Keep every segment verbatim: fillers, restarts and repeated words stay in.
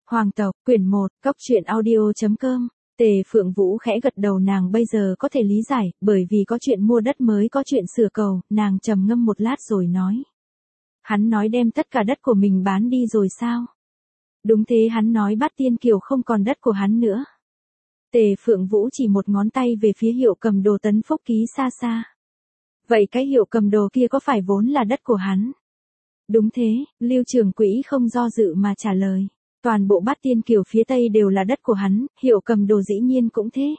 Hoàng tộc, quyển một, cốc truyện audio.com. Tề Phượng Vũ khẽ gật đầu, nàng bây giờ có thể lý giải, bởi vì có chuyện mua đất mới có chuyện sửa cầu, nàng trầm ngâm một lát rồi nói. Hắn nói đem tất cả đất của mình bán đi rồi sao? Đúng thế, hắn nói Bát Tiên Kiều không còn đất của hắn nữa. Tề Phượng Vũ chỉ một ngón tay về phía hiệu cầm đồ Tấn Phúc Ký xa xa. Vậy cái hiệu cầm đồ kia có phải vốn là đất của hắn? Đúng thế, Lưu Trường Quỹ không do dự mà trả lời. Toàn bộ Bát Tiên Kiều phía Tây đều là đất của hắn, hiệu cầm đồ dĩ nhiên cũng thế.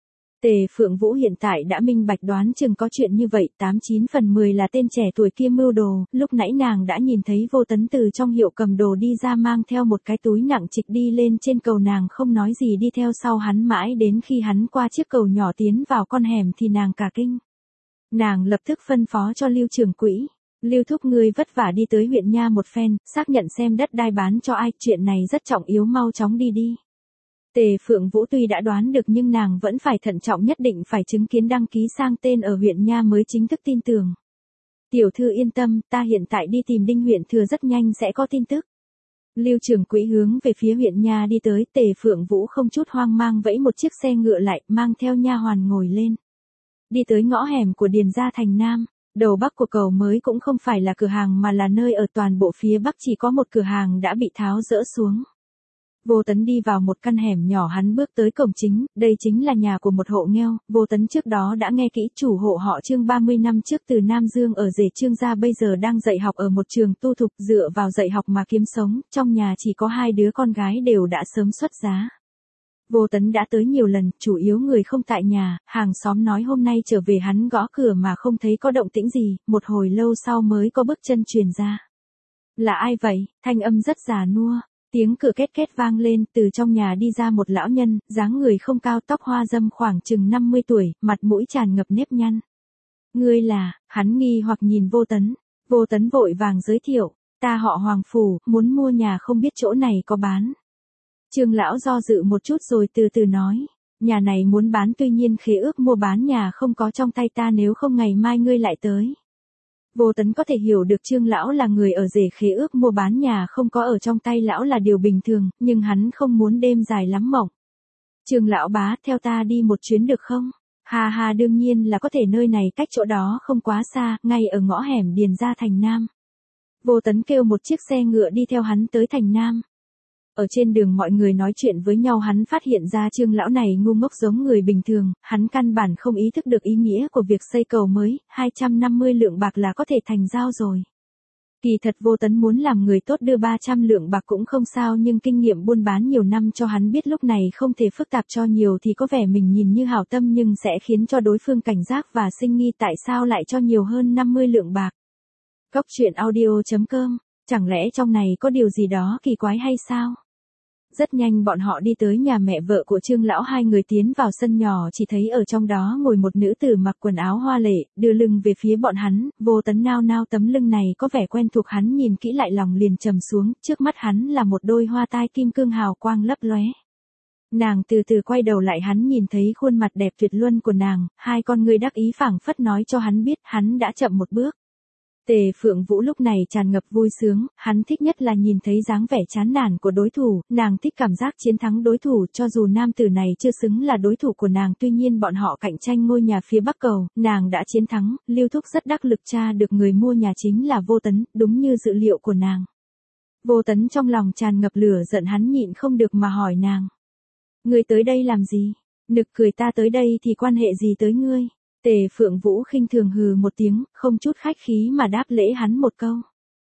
Tề Phượng Vũ hiện tại đã minh bạch, đoán chừng có chuyện như vậy, tám chín phần mười là tên trẻ tuổi kia mưu đồ. Lúc nãy nàng đã nhìn thấy Vô Tấn từ trong hiệu cầm đồ đi ra, mang theo một cái túi nặng trịch đi lên trên cầu, nàng không nói gì đi theo sau hắn mãi đến khi hắn qua chiếc cầu nhỏ tiến vào con hẻm thì nàng cả kinh. Nàng lập tức phân phó cho Lưu Trường Quỹ. Lưu thúc, ngươi vất vả đi tới huyện nha một phen, xác nhận xem đất đai bán cho ai, chuyện này rất trọng yếu, mau chóng đi đi. Tề Phượng Vũ tuy đã đoán được nhưng nàng vẫn phải thận trọng, nhất định phải chứng kiến đăng ký sang tên ở huyện nha mới chính thức tin tưởng. Tiểu thư yên tâm, ta hiện tại đi tìm Đinh huyện thừa, rất nhanh sẽ có tin tức. Lưu Trường Quỹ hướng về phía huyện nha đi tới, Tề Phượng Vũ không chút hoang mang vẫy một chiếc xe ngựa lại, mang theo nha hoàn ngồi lên. Đi tới ngõ hẻm của Điền gia thành Nam. Đầu bắc của cầu mới cũng không phải là cửa hàng mà là nơi ở, toàn bộ phía bắc chỉ có một cửa hàng đã bị tháo dỡ xuống. Vô Tấn đi vào một căn hẻm nhỏ, hắn bước tới cổng chính, đây chính là nhà của một hộ nghèo. Vô Tấn trước đó đã nghe kỹ, chủ hộ họ Trương ba mươi năm trước từ Nam Dương ở rể Trương gia, bây giờ đang dạy học ở một trường tu thục, dựa vào dạy học mà kiếm sống, trong nhà chỉ có hai đứa con gái đều đã sớm xuất giá. Vô Tấn đã tới nhiều lần, chủ yếu người không tại nhà, hàng xóm nói hôm nay trở về, hắn gõ cửa mà không thấy có động tĩnh gì, một hồi lâu sau mới có bước chân truyền ra. Là ai vậy? Thanh âm rất già nua, tiếng cửa két két vang lên, từ trong nhà đi ra một lão nhân, dáng người không cao, tóc hoa râm, khoảng chừng năm mươi tuổi, mặt mũi tràn ngập nếp nhăn. Ngươi là? Hắn nghi hoặc nhìn Vô Tấn. Vô Tấn vội vàng giới thiệu, ta họ Hoàng Phủ, muốn mua nhà, không biết chỗ này có bán. Trương lão do dự một chút rồi từ từ nói, nhà này muốn bán, tuy nhiên khế ước mua bán nhà không có trong tay ta, nếu không ngày mai ngươi lại tới. Vô Tấn có thể hiểu được Trương lão là người ở rể, khế ước mua bán nhà không có ở trong tay lão là điều bình thường, nhưng hắn không muốn đêm dài lắm mộng. Trương lão bá, theo ta đi một chuyến được không? Ha ha, đương nhiên là có thể, nơi này cách chỗ đó không quá xa, ngay ở ngõ hẻm Điền gia thành Nam. Vô Tấn kêu một chiếc xe ngựa đi theo hắn tới thành Nam. Ở trên đường mọi người nói chuyện với nhau, hắn phát hiện ra Trương lão này ngu ngốc giống người bình thường, hắn căn bản không ý thức được ý nghĩa của việc xây cầu mới, hai trăm năm mươi lượng bạc là có thể thành giao rồi. Kỳ thật Vô Tấn muốn làm người tốt, đưa ba trăm lượng bạc cũng không sao, nhưng kinh nghiệm buôn bán nhiều năm cho hắn biết lúc này không thể phức tạp cho nhiều, thì có vẻ mình nhìn như hảo tâm nhưng sẽ khiến cho đối phương cảnh giác và sinh nghi, tại sao lại cho nhiều hơn năm mươi lượng bạc. Cốc truyện audio.com, chẳng lẽ trong này có điều gì đó kỳ quái hay sao? Rất nhanh bọn họ đi tới nhà mẹ vợ của Trương lão, hai người tiến vào sân nhỏ, chỉ thấy ở trong đó ngồi một nữ tử mặc quần áo hoa lệ, đưa lưng về phía bọn hắn. Vô Tấn nao nao, tấm lưng này có vẻ quen thuộc, hắn nhìn kỹ lại lòng liền trầm xuống, trước mắt hắn là một đôi hoa tai kim cương hào quang lấp lóe. Nàng từ từ quay đầu lại, hắn nhìn thấy khuôn mặt đẹp tuyệt luân của nàng, hai con ngươi đắc ý phảng phất nói cho hắn biết hắn đã chậm một bước. Tề Phượng Vũ lúc này tràn ngập vui sướng, hắn thích nhất là nhìn thấy dáng vẻ chán nản của đối thủ, nàng thích cảm giác chiến thắng đối thủ, cho dù nam tử này chưa xứng là đối thủ của nàng, tuy nhiên bọn họ cạnh tranh ngôi nhà phía bắc cầu, nàng đã chiến thắng. Lưu thúc rất đắc lực, tra được người mua nhà chính là Vô Tấn, đúng như dự liệu của nàng. Vô Tấn trong lòng tràn ngập lửa giận, hắn nhịn không được mà hỏi nàng, ngươi tới đây làm gì? Nực cười, ta tới đây thì quan hệ gì tới ngươi? Tề Phượng Vũ khinh thường hừ một tiếng, không chút khách khí mà đáp lễ hắn một câu.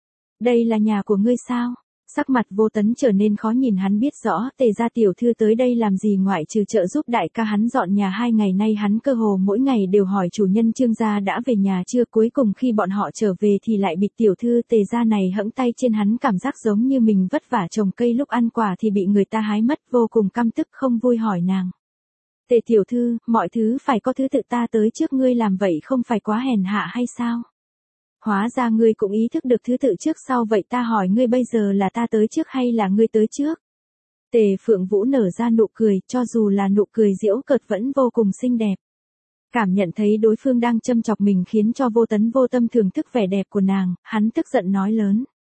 Đây là nhà của ngươi sao? Sắc mặt Vô Tấn trở nên khó nhìn, hắn biết rõ Tề gia tiểu thư tới đây làm gì, ngoại trừ trợ giúp đại ca hắn dọn nhà, hai ngày nay hắn cơ hồ mỗi ngày đều hỏi chủ nhân Trương gia đã về nhà chưa, cuối cùng khi bọn họ trở về thì lại bị tiểu thư Tề gia này hẫng tay trên, hắn cảm giác giống như mình vất vả trồng cây, lúc ăn quả thì bị người ta hái mất, vô cùng căm tức, không vui hỏi nàng. Tề tiểu thư, mọi thứ phải có thứ tự, ta tới trước ngươi làm vậy không phải quá hèn hạ hay sao? Hóa ra ngươi cũng ý thức được thứ tự trước sau, vậy ta hỏi ngươi bây giờ là ta tới trước hay là ngươi tới trước? Tề Phượng Vũ nở ra nụ cười, cho dù là nụ cười giễu cợt vẫn vô cùng xinh đẹp. Cảm nhận thấy đối phương đang châm chọc mình khiến cho Vô Tấn vô tâm thưởng thức vẻ đẹp của nàng, hắn tức giận nói lớn.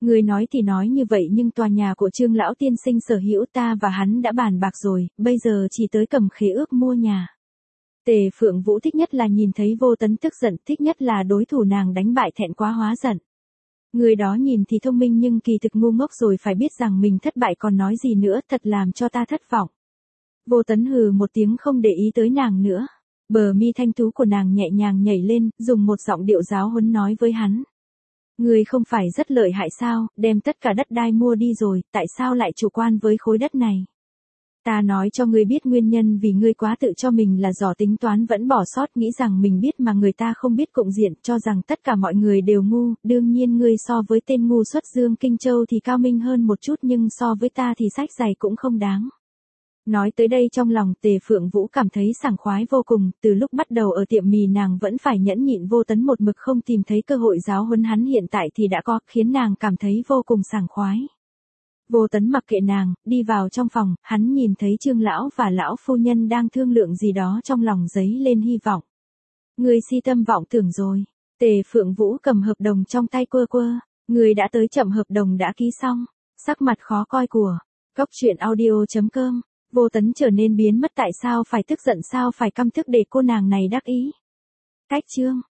Người nói thì nói như vậy nhưng tòa nhà của Trương lão tiên sinh sở hữu ta và hắn đã bàn bạc rồi, bây giờ chỉ tới cầm khế ước mua nhà. Tề Phượng Vũ thích nhất là nhìn thấy Vô Tấn tức giận, thích nhất là đối thủ nàng đánh bại thẹn quá hóa giận. Người đó nhìn thì thông minh nhưng kỳ thực ngu ngốc rồi, phải biết rằng mình thất bại còn nói gì nữa, thật làm cho ta thất vọng. Vô Tấn hừ một tiếng không để ý tới nàng nữa. Bờ mi thanh tú của nàng nhẹ nhàng nhảy lên, dùng một giọng điệu giáo huấn nói với hắn. Ngươi không phải rất lợi hại sao, đem tất cả đất đai mua đi rồi, tại sao lại chủ quan với khối đất này? Ta nói cho ngươi biết nguyên nhân vì ngươi quá tự cho mình là giỏi tính toán vẫn bỏ sót, nghĩ rằng mình biết mà người ta không biết cộng diện, cho rằng tất cả mọi người đều ngu, đương nhiên ngươi so với tên ngu xuất Dương Kinh Châu thì cao minh hơn một chút nhưng so với ta thì sách giày cũng không đáng. Nói tới đây trong lòng Tề Phượng Vũ cảm thấy sảng khoái vô cùng, từ lúc bắt đầu ở tiệm mì nàng vẫn phải nhẫn nhịn Vô Tấn một mực không tìm thấy cơ hội giáo huấn hắn, hiện tại thì đã có, khiến nàng cảm thấy vô cùng sảng khoái. Vô Tấn mặc kệ nàng, đi vào trong phòng, hắn nhìn thấy Trương lão và lão phu nhân đang thương lượng gì đó, trong lòng dấy lên hy vọng. Người si tâm vọng tưởng rồi. Tề Phượng Vũ cầm hợp đồng trong tay quơ quơ, người đã tới chậm, hợp đồng đã ký xong. Sắc mặt khó coi của Cốc Truyện Audio chấm com. Vô Tấn trở nên biến mất, tại sao phải tức giận, sao phải căm tức để cô nàng này đắc ý. Cách chương